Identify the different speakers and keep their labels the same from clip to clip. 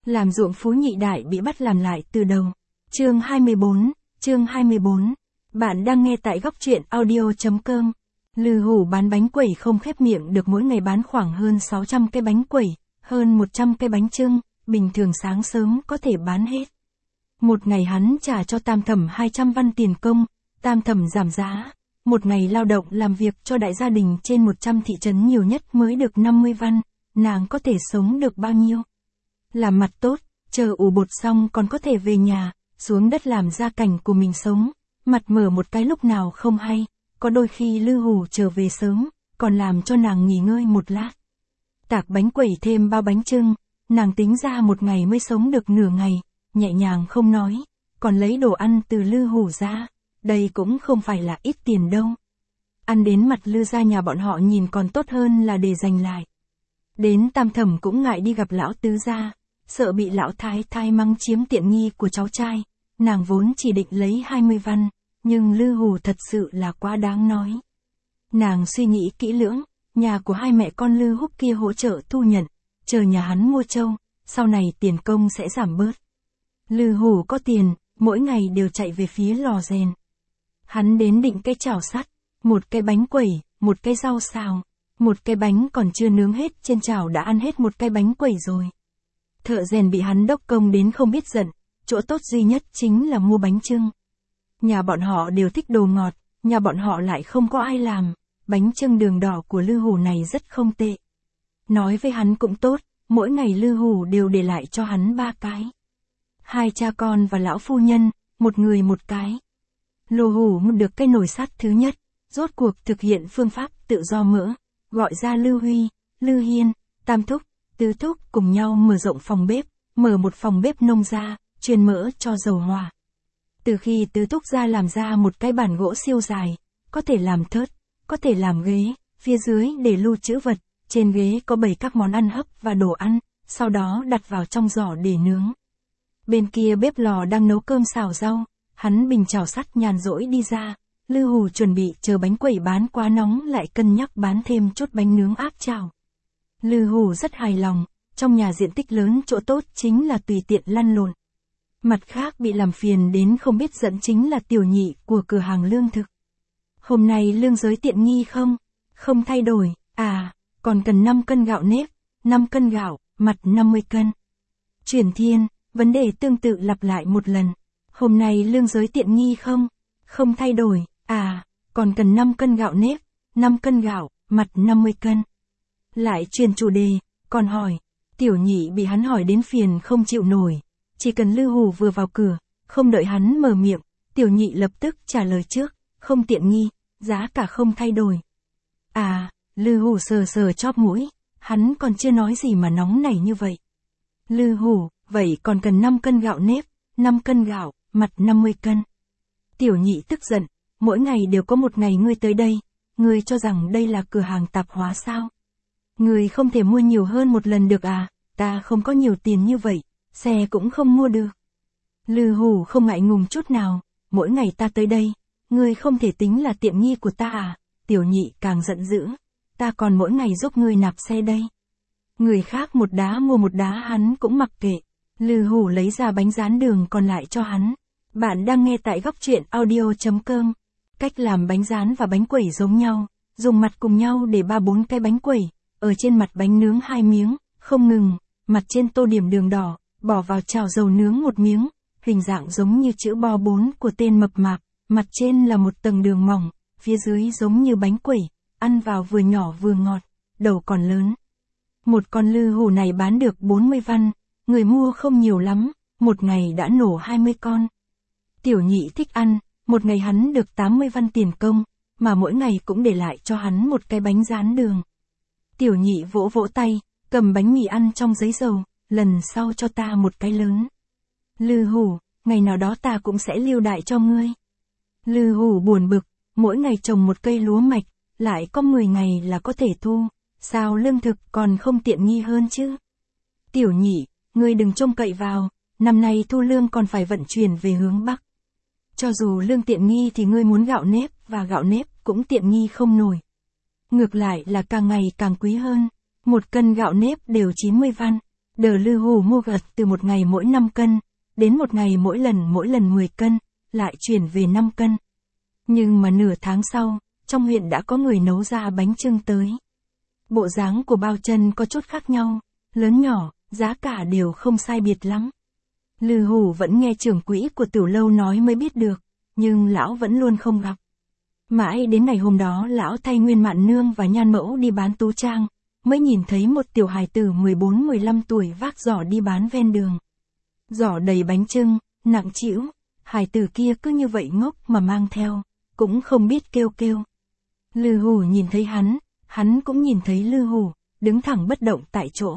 Speaker 1: Làm ruộng Phú Nhị Đại bị bắt làm lại từ đầu. Chương 24. Bạn đang nghe tại góc truyện audio.com. Lư Hủ bán bánh quẩy không khép miệng được, mỗi ngày bán khoảng hơn 600 cái bánh quẩy, hơn 100 cái bánh chưng, bình thường sáng sớm có thể bán hết. Một ngày hắn trả cho Tam Thẩm 200 văn tiền công, Tam Thẩm giảm giá. Một ngày lao động làm việc cho đại gia đình trên 100 thị trấn nhiều nhất mới được 50 văn, nàng có thể sống được bao nhiêu? Làm mặt tốt, chờ ủ bột xong còn có thể về nhà, xuống đất làm gia cảnh của mình sống, mặt mở một cái lúc nào không hay, có đôi khi Lư Hủ trở về sớm, còn làm cho nàng nghỉ ngơi một lát. Tạc bánh quẩy thêm bao bánh chưng, nàng tính ra một ngày mới sống được nửa ngày, nhẹ nhàng không nói, còn lấy đồ ăn từ Lư Hủ ra, đây cũng không phải là ít tiền đâu. Ăn đến mặt Lư gia nhà bọn họ nhìn còn tốt hơn là để dành lại. Đến Tam Thẩm cũng ngại đi gặp lão tứ gia, sợ bị lão thái thái mắng chiếm tiện nghi của cháu trai, nàng vốn chỉ định lấy 20 văn, nhưng Lư Hủ thật sự là quá đáng nói. Nàng suy nghĩ kỹ lưỡng, nhà của hai mẹ con Lư Húc kia hỗ trợ thu nhận, chờ nhà hắn mua trâu, sau này tiền công sẽ giảm bớt. Lư Hủ có tiền, mỗi ngày đều chạy về phía lò rèn. Hắn đến định cái chảo sắt, một cái bánh quẩy, một cái rau xào, một cái bánh còn chưa nướng hết trên chảo đã ăn hết một cái bánh quẩy rồi. Thợ rèn bị hắn đốc công đến không biết giận, chỗ tốt duy nhất chính là mua bánh chưng. Nhà bọn họ đều thích đồ ngọt, nhà bọn họ lại không có ai làm, bánh chưng đường đỏ của Lư Hủ này rất không tệ. Nói với hắn cũng tốt, mỗi ngày Lư Hủ đều để lại cho hắn 3 cái. Hai cha con và lão phu nhân, một người một cái. Lư Hủ được cái nồi sắt thứ nhất, rốt cuộc thực hiện phương pháp tự do mỡ, gọi ra Lư Huy, Lư Hiên, Tam Thúc, Tứ Thúc cùng nhau mở rộng phòng bếp, mở một phòng bếp nông gia, chuyên mỡ cho dầu hỏa. Từ khi Tứ Thúc ra làm ra một cái bàn gỗ siêu dài, có thể làm thớt, có thể làm ghế, phía dưới để lưu trữ vật, trên ghế có bày các món ăn hấp và đồ ăn, sau đó đặt vào trong giỏ để nướng. Bên kia bếp lò đang nấu cơm xào rau, hắn bình chảo sắt nhàn rỗi đi ra, Lư Hủ chuẩn bị chờ bánh quẩy bán quá nóng lại cân nhắc bán thêm chút bánh nướng áp chảo. Lư Hủ rất hài lòng, trong nhà diện tích lớn chỗ tốt chính là tùy tiện lăn lộn. Mặt khác bị làm phiền đến không biết giận chính là tiểu nhị của cửa hàng lương thực. Hôm nay lương giới tiện nghi không? Không thay đổi, còn cần 5 cân gạo nếp, 5 cân gạo, mặt 50 cân. Chuyển Thiên, vấn đề tương tự lặp lại một lần. Hôm nay lương giới tiện nghi không? Không thay đổi, còn cần 5 cân gạo nếp, 5 cân gạo, mặt 50 cân. Lại chuyển chủ đề, còn hỏi. Tiểu nhị bị hắn hỏi đến phiền không chịu nổi. Chỉ cần Lư Hủ vừa vào cửa, không đợi hắn mở miệng, tiểu nhị lập tức trả lời trước, không tiện nghi, giá cả không thay đổi. Lư Hủ sờ sờ chóp mũi, hắn còn chưa nói gì mà nóng nảy như vậy. Lư Hủ, vậy còn cần 5 cân gạo nếp, 5 cân gạo, mặt 50 cân. Tiểu nhị tức giận, mỗi ngày đều có một ngày ngươi tới đây, ngươi cho rằng đây là cửa hàng tạp hóa sao? Ngươi không thể mua nhiều hơn một lần được ta không có nhiều tiền như vậy, xe cũng không mua được. Lư Hủ không ngại ngùng chút nào, mỗi ngày ta tới đây, ngươi không thể tính là tiện nghi của ta Tiểu nhị càng giận dữ, ta còn mỗi ngày giúp ngươi nạp xe đây. Người khác một đá mua một đá hắn cũng mặc kệ. Lư Hủ lấy ra bánh rán đường còn lại cho hắn. Bạn đang nghe tại góc truyện audio.com. Cách làm bánh rán và bánh quẩy giống nhau, dùng mặt cùng nhau để 3-4 cái bánh quẩy, ở trên mặt bánh nướng 2 miếng, không ngừng, mặt trên tô điểm đường đỏ, bỏ vào chảo dầu nướng 1 miếng, hình dạng giống như chữ bo 4 của tên mập mạp, mặt trên là một tầng đường mỏng, phía dưới giống như bánh quẩy, ăn vào vừa nhỏ vừa ngọt, đầu còn lớn. Một con Lư Hủ này bán được 40 văn, người mua không nhiều lắm, một ngày đã nổ 20 con. Tiểu nhị thích ăn, một ngày hắn được 80 văn tiền công, mà mỗi ngày cũng để lại cho hắn một cái bánh rán đường. Tiểu nhị vỗ vỗ tay, cầm bánh mì ăn trong giấy dầu, lần sau cho ta một cái lớn. Lư Hủ, ngày nào đó ta cũng sẽ lưu đại cho ngươi. Lư Hủ buồn bực, mỗi ngày trồng một cây lúa mạch, lại có 10 ngày là có thể thu, sao lương thực còn không tiện nghi hơn chứ? Tiểu nhị, ngươi đừng trông cậy vào, năm nay thu lương còn phải vận chuyển về hướng Bắc. Cho dù lương tiện nghi thì ngươi muốn gạo nếp và gạo nếp cũng tiện nghi không nổi. Ngược lại là càng ngày càng quý hơn, 1 cân gạo nếp đều 90 văn, Đờ Lư Hù mua gật từ một ngày mỗi 5 cân, đến một ngày mỗi lần 10 cân, lại chuyển về 5 cân. Nhưng mà nửa tháng sau, trong huyện đã có người nấu ra bánh chưng tới. Bộ dáng của bao chân có chút khác nhau, lớn nhỏ, giá cả đều không sai biệt lắm. Lư Hù vẫn nghe trưởng quỹ của tiểu lâu nói mới biết được, nhưng lão vẫn luôn không gặp. Mãi đến ngày hôm đó lão thay Nguyên Mạn Nương và Nhan Mẫu đi bán tú trang, mới nhìn thấy một tiểu hài tử 14-15 tuổi vác giỏ đi bán ven đường. Giỏ đầy bánh chưng, nặng trĩu, hài tử kia cứ như vậy ngốc mà mang theo, cũng không biết kêu kêu. Lư Hù nhìn thấy hắn cũng nhìn thấy Lư Hù, đứng thẳng bất động tại chỗ.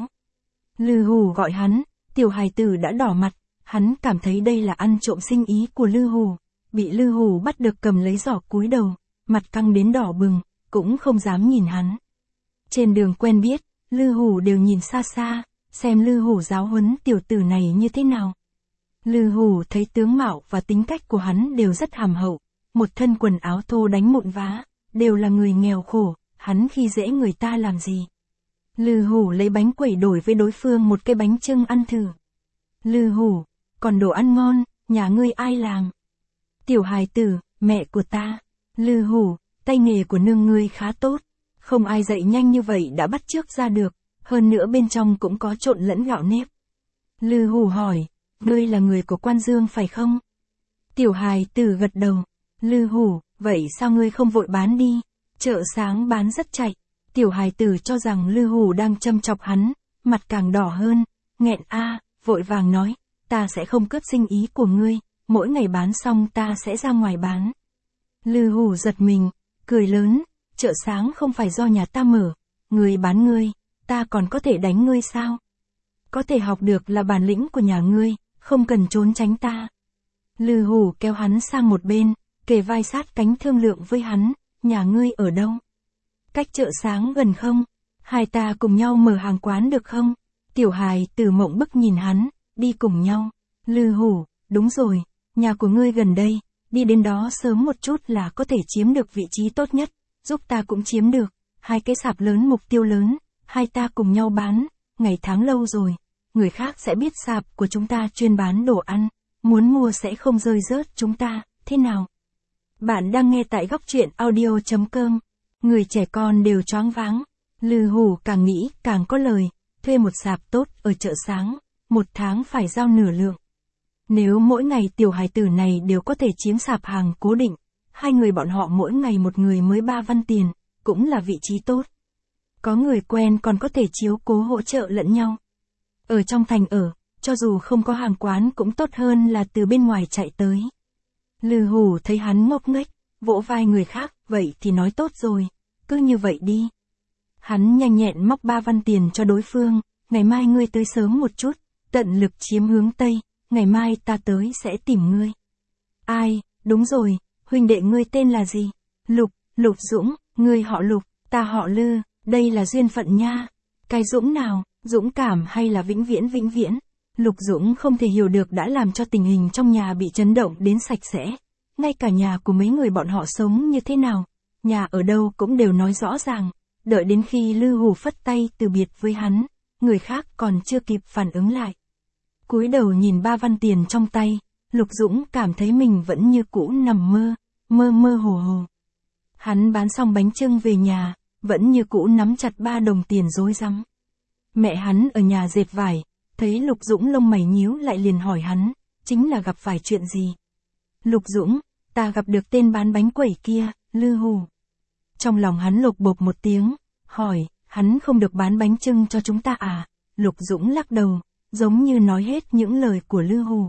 Speaker 1: Lư Hù gọi hắn, tiểu hài tử đã đỏ mặt, hắn cảm thấy đây là ăn trộm sinh ý của Lư Hù, bị Lư Hù bắt được cầm lấy giỏ cúi đầu, mặt căng đến đỏ bừng, cũng không dám nhìn hắn. Trên đường quen biết, Lư Hù đều nhìn xa xa, xem Lư Hù giáo huấn tiểu tử này như thế nào. Lư Hù thấy tướng mạo và tính cách của hắn đều rất hàm hậu, một thân quần áo thô đánh mụn vá, đều là người nghèo khổ, hắn khi dễ người ta làm gì. Lư Hù lấy bánh quẩy đổi với đối phương một cái bánh chưng ăn thử. Lư Hù, còn đồ ăn ngon, nhà ngươi ai làm? Tiểu hài tử, mẹ của ta. Lư Hù, tay nghề của nương ngươi khá tốt, không ai dạy nhanh như vậy đã bắt chước ra được, hơn nữa bên trong cũng có trộn lẫn gạo nếp. Lư Hù hỏi, ngươi là người của Quan Dương phải không? Tiểu hài tử gật đầu. Lư Hù, vậy sao ngươi không vội bán đi? Chợ sáng bán rất chạy. Tiểu hài tử cho rằng Lư Hù đang châm chọc hắn, mặt càng đỏ hơn, nghẹn vội vàng nói, ta sẽ không cướp sinh ý của ngươi, mỗi ngày bán xong ta sẽ ra ngoài bán. Lư Hù giật mình, cười lớn, chợ sáng không phải do nhà ta mở, ngươi bán ngươi, ta còn có thể đánh ngươi sao? Có thể học được là bản lĩnh của nhà ngươi, không cần trốn tránh ta. Lư Hù kéo hắn sang một bên, kề vai sát cánh thương lượng với hắn, nhà ngươi ở đâu? Cách chợ sáng gần không? Hai ta cùng nhau mở hàng quán được không? Tiểu hài tử mộng bức nhìn hắn, đi cùng nhau. Lư Hù, đúng rồi, nhà của ngươi gần đây, đi đến đó sớm một chút là có thể chiếm được vị trí tốt nhất, giúp ta cũng chiếm được, hai cái sạp lớn mục tiêu lớn, hai ta cùng nhau bán, ngày tháng lâu rồi, người khác sẽ biết sạp của chúng ta chuyên bán đồ ăn, muốn mua sẽ không rơi rớt chúng ta, thế nào? Bạn đang nghe tại góc truyện audio.com, người trẻ con đều choáng váng. Lư Hù càng nghĩ càng có lời, thuê một sạp tốt ở chợ sáng, một tháng phải giao nửa lượng. Nếu mỗi ngày tiểu hài tử này đều có thể chiếm sạp hàng cố định, hai người bọn họ mỗi ngày một người mới 3 văn tiền, cũng là vị trí tốt. Có người quen còn có thể chiếu cố hỗ trợ lẫn nhau. Ở trong thành cho dù không có hàng quán cũng tốt hơn là từ bên ngoài chạy tới. Lư Hù thấy hắn ngốc nghếch, vỗ vai người khác, vậy thì nói tốt rồi, cứ như vậy đi. Hắn nhanh nhẹn móc 3 văn tiền cho đối phương, ngày mai ngươi tới sớm một chút, tận lực chiếm hướng Tây, ngày mai ta tới sẽ tìm ngươi. Ai, đúng rồi, huynh đệ ngươi tên là gì? Lục Dũng, ngươi họ Lục, ta họ Lư, đây là duyên phận nha. Cái Dũng nào, dũng cảm hay là vĩnh viễn? Lục Dũng không thể hiểu được đã làm cho tình hình trong nhà bị chấn động đến sạch sẽ. Ngay cả nhà của mấy người bọn họ sống như thế nào, nhà ở đâu cũng đều nói rõ ràng. Đợi đến khi Lư Hù phất tay từ biệt với hắn, người khác còn chưa kịp phản ứng lại. Cúi đầu nhìn 3 văn tiền trong tay, Lục Dũng cảm thấy mình vẫn như cũ nằm mơ hồ. Hắn bán xong bánh chưng về nhà, vẫn như cũ nắm chặt 3 đồng tiền rối rắm. Mẹ hắn ở nhà dệt vải, thấy Lục Dũng lông mày nhíu lại liền hỏi hắn, chính là gặp phải chuyện gì? Lục Dũng, ta gặp được tên bán bánh quẩy kia, Lư Hù. Trong lòng hắn lục bộp một tiếng, hỏi, hắn không được bán bánh chưng cho chúng ta à? Lục Dũng lắc đầu, giống như nói hết những lời của Lư Hù.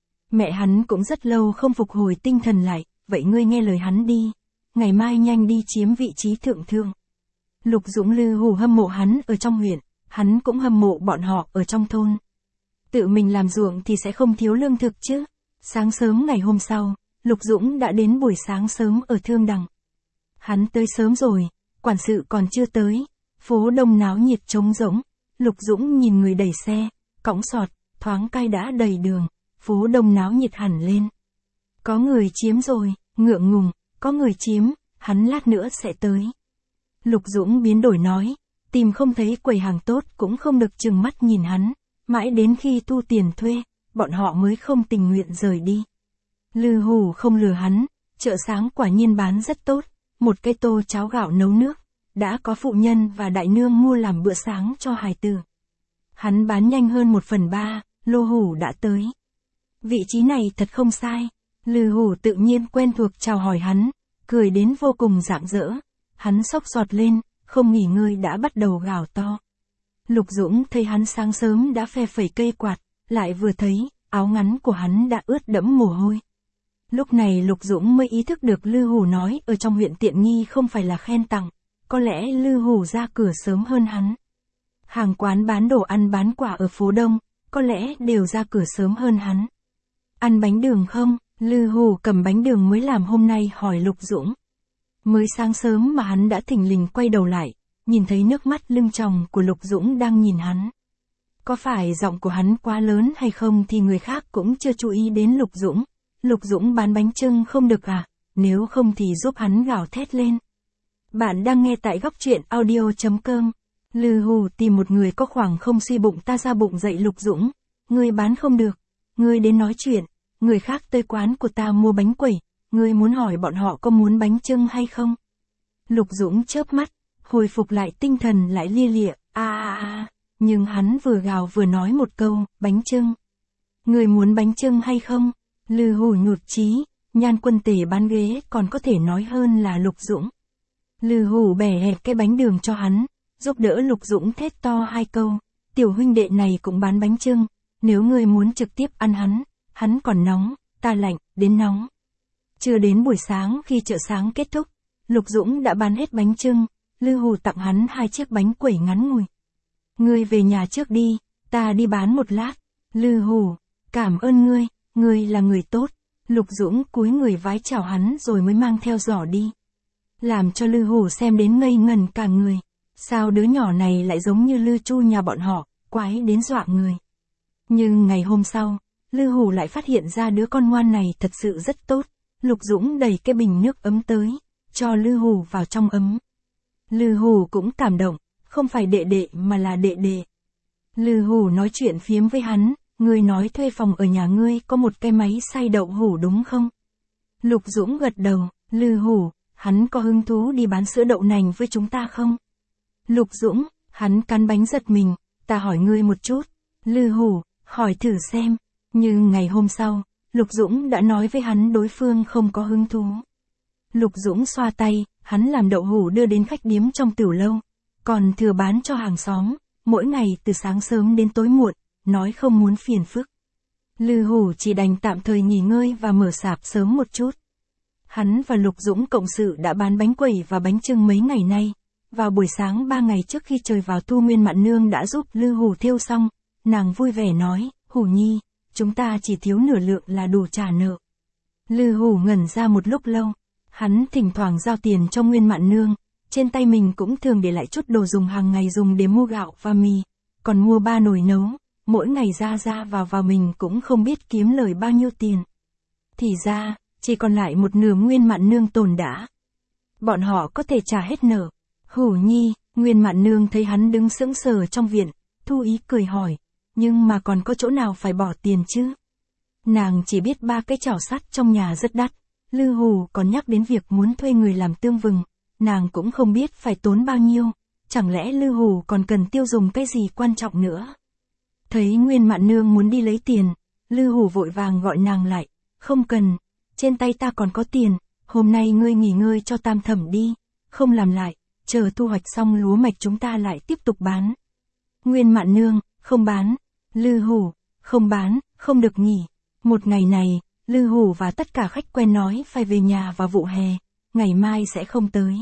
Speaker 1: Mẹ hắn cũng rất lâu không phục hồi tinh thần lại, vậy ngươi nghe lời hắn đi, ngày mai nhanh đi chiếm vị trí thượng thương. Lục Dũng Lư Hù hâm mộ hắn ở trong huyện, hắn cũng hâm mộ bọn họ ở trong thôn. Tự mình làm ruộng thì sẽ không thiếu lương thực chứ. Sáng sớm ngày hôm sau, Lục Dũng đã đến buổi sáng sớm ở Thương Đằng. Hắn tới sớm rồi, quản sự còn chưa tới, phố đông náo nhiệt trống rỗng. Lục Dũng nhìn người đẩy xe, cõng sọt, thoáng cai đã đầy đường, phố đông náo nhiệt hẳn lên. Có người chiếm rồi, ngượng ngùng, có người chiếm, hắn lát nữa sẽ tới. Lục Dũng biến đổi nói, tìm không thấy quầy hàng tốt cũng không được chừng mắt nhìn hắn, Mãi đến khi thu tiền thuê, bọn họ mới không tình nguyện rời đi. Lư Hủ không lừa hắn, chợ sáng quả nhiên bán rất tốt, một cái tô cháo gạo nấu nước, đã có phụ nhân và đại nương mua làm bữa sáng cho hài tử. Hắn bán nhanh hơn 1/3, Lô Hủ đã tới. Vị trí này thật không sai. Lư Hủ tự nhiên quen thuộc chào hỏi hắn, cười đến vô cùng rạng rỡ. Hắn xốc giọt lên, không nghỉ ngơi đã bắt đầu gào to. Lục Dũng thấy hắn sáng sớm đã phe phẩy cây quạt, lại vừa thấy, áo ngắn của hắn đã ướt đẫm mồ hôi. Lúc này Lục Dũng mới ý thức được Lư Hủ nói ở trong huyện tiện nghi không phải là khen tặng, có lẽ Lư Hủ ra cửa sớm hơn hắn. Hàng quán bán đồ ăn bán quả ở phố Đông, có lẽ đều ra cửa sớm hơn hắn. Ăn bánh đường không? Lư Hủ cầm bánh đường mới làm hôm nay hỏi Lục Dũng. Mới sáng sớm mà hắn đã thình lình quay đầu lại, nhìn thấy nước mắt lưng tròng của Lục Dũng đang nhìn hắn. Có phải giọng của hắn quá lớn hay không thì người khác cũng chưa chú ý đến Lục Dũng. Lục Dũng bán bánh chưng không được à? Nếu không thì giúp hắn gào thét lên. Bạn đang nghe tại góc truyện audio.com. Lư Hủ tìm một người có khoảng không suy bụng ta ra bụng dậy Lục Dũng. Ngươi bán không được. Ngươi đến nói chuyện. Người khác tới quán của ta mua bánh quẩy. Ngươi muốn hỏi bọn họ có muốn bánh chưng hay không? Lục Dũng chớp mắt, hồi phục lại tinh thần lại lia lịa. Nhưng hắn vừa gào vừa nói một câu, bánh chưng. Ngươi muốn bánh chưng hay không? Lư Hủ nhụt chí, Nhan Quân Tể bán ghế còn có thể nói hơn là Lục Dũng. Lư Hủ bẻ hẹp cái bánh đường cho hắn, giúp đỡ Lục Dũng thét to 2 câu, tiểu huynh đệ này cũng bán bánh chưng, nếu ngươi muốn trực tiếp ăn hắn còn nóng, ta lạnh, đến nóng. Chưa đến buổi sáng khi chợ sáng kết thúc, Lục Dũng đã bán hết bánh chưng, Lư Hủ tặng hắn 2 chiếc bánh quẩy ngắn ngủi. Ngươi về nhà trước đi, ta đi bán một lát. Lư Hủ, cảm ơn ngươi là người tốt. Lục Dũng cúi người vái chào hắn rồi mới mang theo giỏ đi. Làm cho Lư Hủ xem đến ngây ngần cả người. Sao đứa nhỏ này lại giống như Lư Chu nhà bọn họ, quái đến dọa người. Nhưng ngày hôm sau, Lư Hủ lại phát hiện ra đứa con ngoan này thật sự rất tốt. Lục Dũng đẩy cái bình nước ấm tới, cho Lư Hủ vào trong ấm. Lư Hủ cũng cảm động, không phải đệ đệ mà là đệ đệ. Lư Hủ nói chuyện phiếm với hắn, ngươi nói thuê phòng ở nhà ngươi có một cái máy xay đậu hủ đúng không? Lục Dũng gật đầu, Lư Hủ, hắn có hứng thú đi bán sữa đậu nành với chúng ta không? Lục Dũng, hắn cắn bánh giật mình, ta hỏi ngươi một chút. Lư Hủ, hỏi thử xem. Nhưng ngày hôm sau, Lục Dũng đã nói với hắn đối phương không có hứng thú. Lục Dũng xoa tay, hắn làm đậu hủ đưa đến khách điếm trong tiểu lâu, còn thừa bán cho hàng xóm, mỗi ngày từ sáng sớm đến tối muộn, nói không muốn phiền phức. Lư Hủ chỉ đành tạm thời nghỉ ngơi và mở sạp sớm một chút. Hắn và Lục Dũng cộng sự đã bán bánh quẩy và bánh chưng mấy ngày nay. Vào buổi sáng 3 ngày trước khi trời vào thu, Nguyên Mạn Nương đã giúp Lư Hủ thêu xong, nàng vui vẻ nói, Hủ nhi, chúng ta chỉ thiếu nửa lượng là đủ trả nợ. Lư Hủ ngẩn ra một lúc lâu, hắn thỉnh thoảng giao tiền cho Nguyên Mạn Nương, trên tay mình cũng thường để lại chút đồ dùng hàng ngày dùng để mua gạo và mì, còn mua 3 nồi nấu, mỗi ngày ra vào mình cũng không biết kiếm lời bao nhiêu tiền. Thì ra, chỉ còn lại một nửa Nguyên Mạn Nương tồn đã. Bọn họ có thể trả hết nợ. Hủ nhi, Nguyên Mạn Nương thấy hắn đứng sững sờ trong viện, thu ý cười hỏi, nhưng mà còn có chỗ nào phải bỏ tiền chứ? Nàng chỉ biết 3 cái chảo sắt trong nhà rất đắt, Lư Hủ còn nhắc đến việc muốn thuê người làm tương vừng, nàng cũng không biết phải tốn bao nhiêu, chẳng lẽ Lư Hủ còn cần tiêu dùng cái gì quan trọng nữa? Thấy Nguyên Mạn Nương muốn đi lấy tiền, Lư Hủ vội vàng gọi nàng lại, không cần, trên tay ta còn có tiền, hôm nay ngươi nghỉ ngơi cho tam thẩm đi, không làm lại, chờ thu hoạch xong lúa mạch chúng ta lại tiếp tục bán. Nguyên Mạn Nương, không bán. Lư Hủ, không bán, không được nghỉ. Một ngày này, Lư Hủ và tất cả khách quen nói phải về nhà vào vụ hè, ngày mai sẽ không tới.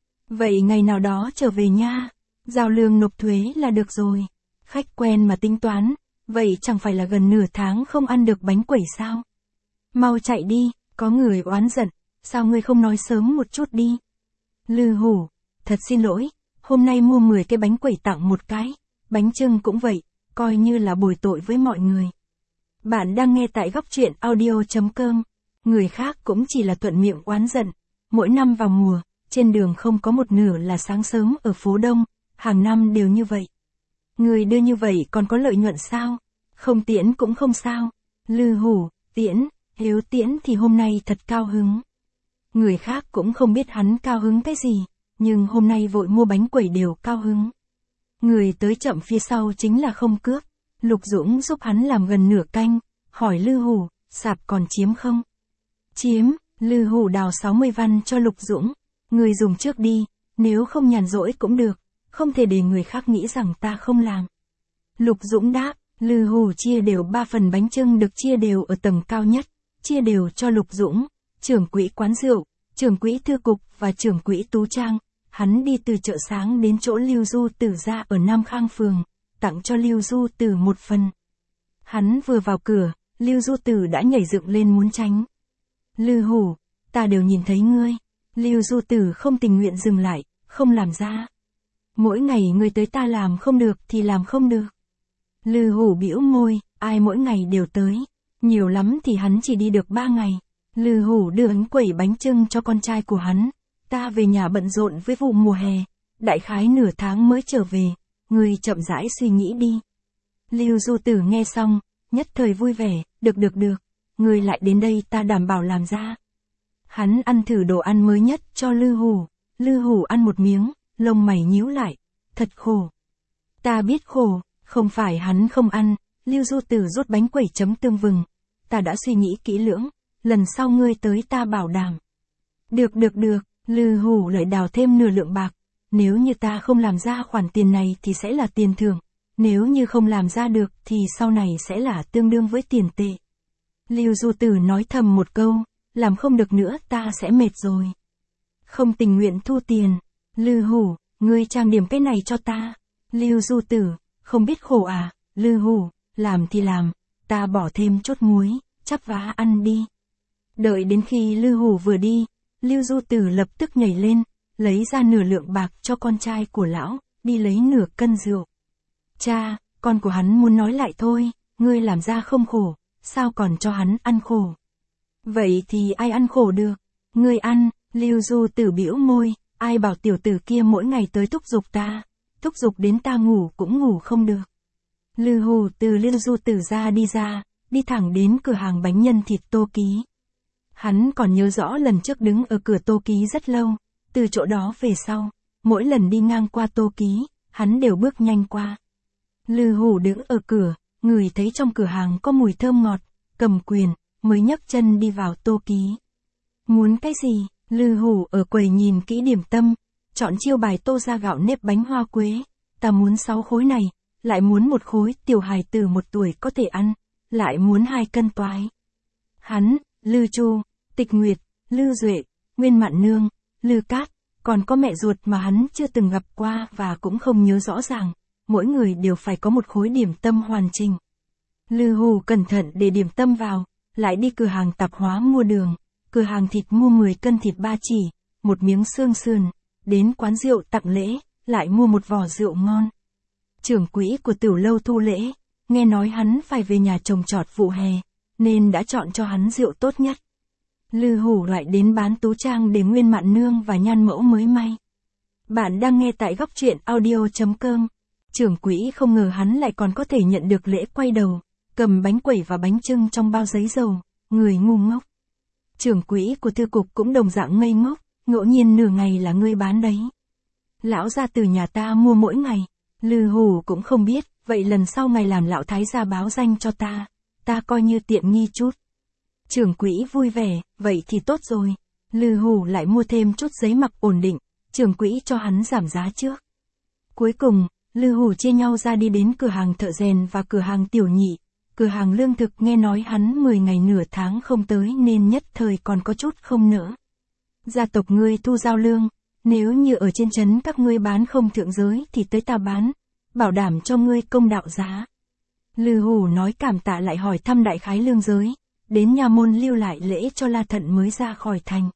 Speaker 1: Vậy ngày nào đó trở về nha, giao lương nộp thuế là được rồi. Khách quen mà tính toán, vậy chẳng phải là gần nửa tháng không ăn được bánh quẩy sao? Mau chạy đi, có người oán giận, sao ngươi không nói sớm một chút đi? Lư Hủ, thật xin lỗi, hôm nay mua 10 cái bánh quẩy tặng một cái, bánh chưng cũng vậy, coi như là bồi tội với mọi người. Bạn đang nghe tại góc truyện audio.com, người khác cũng chỉ là thuận miệng oán giận, mỗi năm vào mùa, trên đường không có một nửa là sáng sớm ở phố Đông, hàng năm đều như vậy. Người đưa như vậy còn có lợi nhuận sao? Không tiễn cũng không sao. Lư Hủ, tiễn, nếu tiễn thì hôm nay thật cao hứng. Người khác cũng không biết hắn cao hứng cái gì, nhưng hôm nay vội mua bánh quẩy đều cao hứng. Người tới chậm phía sau chính là không cướp. Lục Dũng giúp hắn làm gần nửa canh, hỏi Lư Hủ, sạp còn chiếm không? Chiếm. Lư Hủ đào 60 văn cho Lục Dũng. Người dùng trước đi, nếu không nhàn rỗi cũng được, không thể để người khác nghĩ rằng ta không làm. Lục Dũng đáp, Lư Hủ chia đều 3 phần bánh chưng được chia đều ở tầng cao nhất, chia đều cho Lục Dũng, trưởng quỹ quán rượu, trưởng quỹ thư cục và trưởng quỹ tú trang. Hắn đi từ chợ sáng đến chỗ Lưu Du Tử ra ở Nam Khang phường, tặng cho Lưu Du Tử một phần. Hắn vừa vào cửa, Lưu Du Tử đã nhảy dựng lên muốn tránh. Lư Hủ, ta đều nhìn thấy ngươi. Lưu Du Tử không tình nguyện dừng lại, không làm ra. Mỗi ngày ngươi tới ta làm không được thì làm không được. Lư Hủ bĩu môi, ai mỗi ngày đều tới. Nhiều lắm thì hắn chỉ đi được 3 ngày. Lư Hủ đưa bánh quẩy bánh chưng cho con trai của hắn. Ta về nhà bận rộn với vụ mùa hè. Đại khái nửa tháng mới trở về. Ngươi chậm rãi suy nghĩ đi. Lưu Du Tử nghe xong, nhất thời vui vẻ, được. Ngươi lại đến đây ta đảm bảo làm ra. Hắn ăn thử đồ ăn mới nhất cho Lư Hủ. Lư Hủ ăn một miếng, lông mày nhíu lại. Thật khổ. Ta biết khổ, không phải hắn không ăn. Lưu Du Tử rút bánh quẩy chấm tương vừng. Ta đã suy nghĩ kỹ lưỡng, lần sau ngươi tới ta bảo đảm. Được. Lư Hủ lại đào thêm nửa lượng bạc. Nếu như ta không làm ra khoản tiền này thì sẽ là tiền thưởng. Nếu như không làm ra được thì sau này sẽ là tương đương với tiền tệ. Lưu Du Tử nói thầm một câu, làm không được nữa ta sẽ mệt rồi. Không tình nguyện thu tiền. Lư Hủ, ngươi trang điểm cái này cho ta. Lưu Du Tử, không biết khổ à? Lư Hủ, làm thì làm, ta bỏ thêm chút muối, chắp vá ăn đi. Đợi đến khi Lư Hủ vừa đi, Lưu Du Tử lập tức nhảy lên, lấy ra nửa lượng bạc cho con trai của lão, đi lấy nửa cân rượu. Cha, con của hắn muốn nói lại thôi, ngươi làm ra không khổ, sao còn cho hắn ăn khổ? Vậy thì ai ăn khổ được? Ngươi ăn. Lưu Du Tử bĩu môi, ai bảo tiểu tử kia mỗi ngày tới thúc giục ta, thúc giục đến ta ngủ cũng ngủ không được. Lư Hủ từ Lưu Du Tử ra, đi thẳng đến cửa hàng bánh nhân thịt Tô Ký. Hắn còn nhớ rõ lần trước đứng ở cửa Tô Ký rất lâu, từ chỗ đó về sau, mỗi lần đi ngang qua Tô Ký, hắn đều bước nhanh qua. Lư Hủ đứng ở cửa, ngửi thấy trong cửa hàng có mùi thơm ngọt, cầm quyền, mới nhấc chân đi vào Tô Ký. Muốn cái gì? Lư Hủ ở quầy nhìn kỹ điểm tâm, chọn chiêu bài tô ra gạo nếp bánh hoa quế. Ta muốn 6 khối này, lại muốn 1 khối tiểu hài tử 1 tuổi có thể ăn, lại muốn 2 cân toái. Hắn, Lư Chu, Tịch Nguyệt, Lư Duệ, Nguyên Mạn Nương, Lư Cát, còn có mẹ ruột mà hắn chưa từng gặp qua và cũng không nhớ rõ ràng, mỗi người đều phải có 1 khối điểm tâm hoàn chỉnh. Lư Hủ cẩn thận để điểm tâm vào, lại đi cửa hàng tạp hóa mua đường, cửa hàng thịt mua 10 cân thịt ba chỉ, 1 miếng xương sườn, đến quán rượu tặng lễ, lại mua 1 vò rượu ngon. Trưởng quỹ của Tửu lâu Thu Lễ, nghe nói hắn phải về nhà trồng trọt vụ hè, nên đã chọn cho hắn rượu tốt nhất. Lư Hủ lại đến bán tú trang để Nguyên Mạn Nương và Nhan Mẫu mới may. Bạn đang nghe tại góc truyện audio.com. Trưởng quỹ không ngờ hắn lại còn có thể nhận được lễ quay đầu, cầm bánh quẩy và bánh chưng trong bao giấy dầu, người ngu ngốc. Trưởng quỹ của thư cục cũng đồng dạng ngây ngốc, ngẫu nhiên nửa ngày là ngươi bán đấy. Lão gia từ nhà ta mua mỗi ngày. Lư Hủ cũng không biết, vậy lần sau ngày làm lão thái gia báo danh cho ta coi như tiện nghi chút. Trưởng quỹ vui vẻ, vậy thì tốt rồi. Lư Hủ lại mua thêm chút giấy mặc ổn định, trưởng quỹ cho hắn giảm giá trước. Cuối cùng, Lư Hủ chia nhau ra đi đến cửa hàng thợ rèn và cửa hàng tiểu nhị. Cửa hàng lương thực nghe nói hắn 10 ngày nửa tháng không tới nên nhất thời còn có chút không nỡ. Gia tộc ngươi thu giao lương, nếu như ở trên trấn các ngươi bán không thượng giới thì tới ta bán, bảo đảm cho ngươi công đạo giá. Lư Hủ nói cảm tạ lại hỏi thăm đại khái lương giới, đến nhà môn lưu lại lễ cho La Thận mới ra khỏi thành.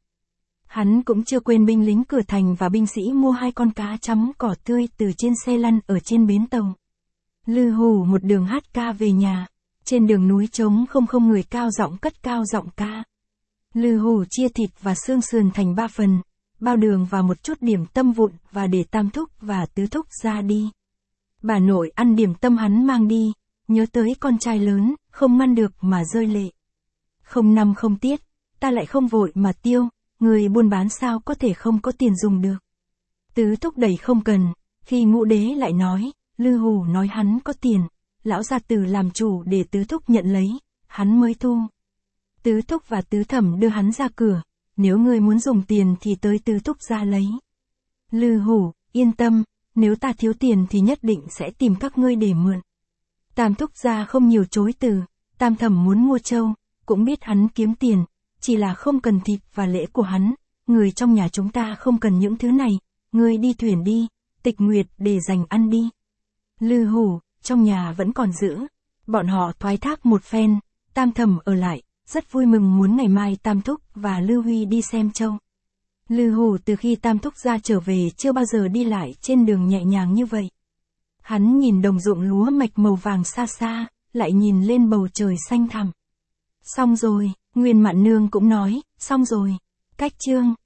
Speaker 1: Hắn cũng chưa quên binh lính cửa thành và binh sĩ mua 2 con cá chấm cỏ tươi từ trên xe lăn ở trên bến tàu. Lư Hủ một đường hát ca về nhà, trên đường núi trống không người cao giọng cất cao giọng ca. Lư Hủ chia thịt và xương sườn thành 3 phần, bao đường và một chút điểm tâm vụn và để Tam Thúc và Tứ Thúc ra đi. Bà nội ăn điểm tâm hắn mang đi, nhớ tới con trai lớn, không ngăn được mà rơi lệ. Không năm không tiết, ta lại không vội mà tiêu, người buôn bán sao có thể không có tiền dùng được. Tứ thúc đẩy không cần, khi Ngũ đế lại nói, Lư Hủ nói hắn có tiền, lão gia tử làm chủ để tứ thúc nhận lấy, hắn mới thu. Tứ thúc và tứ thẩm đưa hắn ra cửa, nếu ngươi muốn dùng tiền thì tới tứ thúc ra lấy. Lư Hủ, yên tâm, nếu ta thiếu tiền thì nhất định sẽ tìm các ngươi để mượn. Tam thúc gia không nhiều chối từ, tam thẩm muốn mua trâu, cũng biết hắn kiếm tiền, chỉ là không cần thịt và lễ của hắn, người trong nhà chúng ta không cần những thứ này, ngươi đi thuyền đi, Tịch Nguyệt để dành ăn đi. Lư Hủ, trong nhà vẫn còn giữ. Bọn họ thoái thác một phen, tam thẩm ở lại, rất vui mừng muốn ngày mai tam thúc và Lư Huy đi xem trâu. Lư Hủ từ khi tam thúc ra trở về chưa bao giờ đi lại trên đường nhẹ nhàng như vậy. Hắn nhìn đồng ruộng lúa mạch màu vàng xa xa, lại nhìn lên bầu trời xanh thẳm. Xong rồi, Nguyên Mạn Nương cũng nói, xong rồi. Cách chương